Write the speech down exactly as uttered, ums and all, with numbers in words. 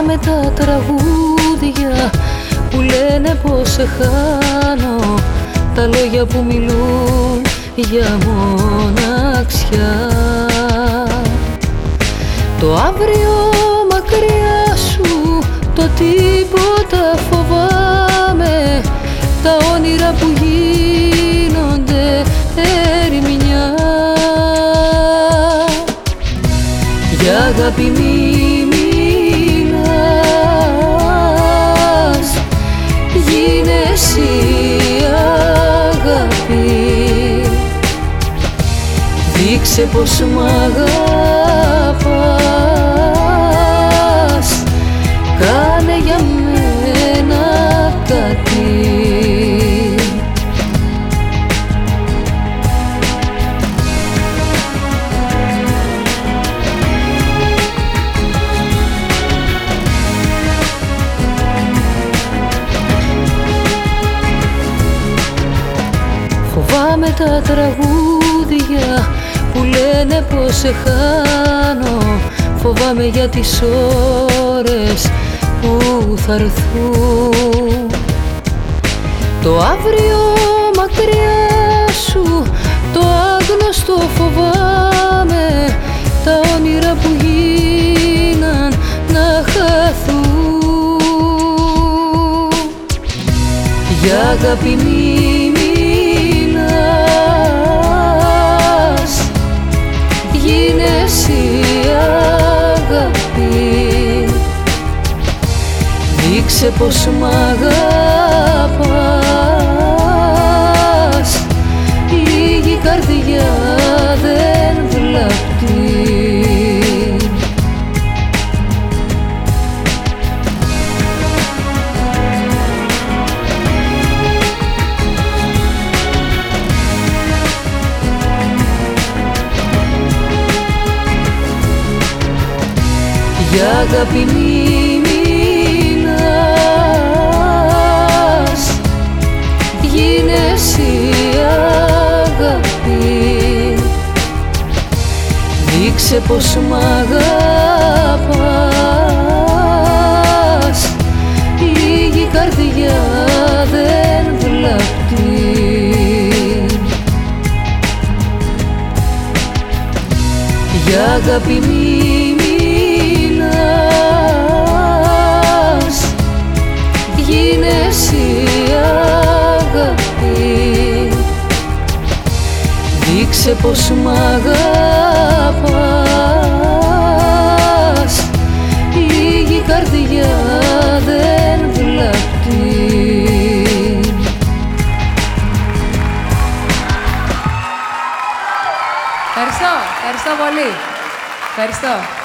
Φοβάμαι τα τραγούδια που λένε πως σε χάνω, τα λόγια που μιλούν για μοναξιά. Το αύριο μακριά σου, το τίποτα φοβάμαι, τα όνειρα που γίνονται ερημιά. Για αγάπη μη μιλάς, γίνε εσύ αγάπη, δείξε πως μ' αγαπάς, κάνε για μένα κάτι. Φοβάμαι τα τραγούδια που λένε πως σε χάνω, φοβάμαι για τις ώρες που θα έρθουν. Το αύριο μακριά σου, το άγνωστο φοβάμαι, τα όνειρα που γίναν να χαθούν. Για αγάπη μη γίνε εσύ αγάπη, δείξε πως μ' αγαπάς, λίγη καρδιά δεν βλάπτει. Για αγάπη μη μιλάς, γίνε εσύ αγάπη, δείξε πως μ' αγαπάς, λίγη καρδιά δεν βλάπτει. Για αγάπη μη μιλάς, γίνε εσύ αγάπη, δείξε πως μ' αγαπάς, λίγη καρδιά δεν βλάπτει. Ευχαριστώ, ευχαριστώ πολύ. Ευχαριστώ.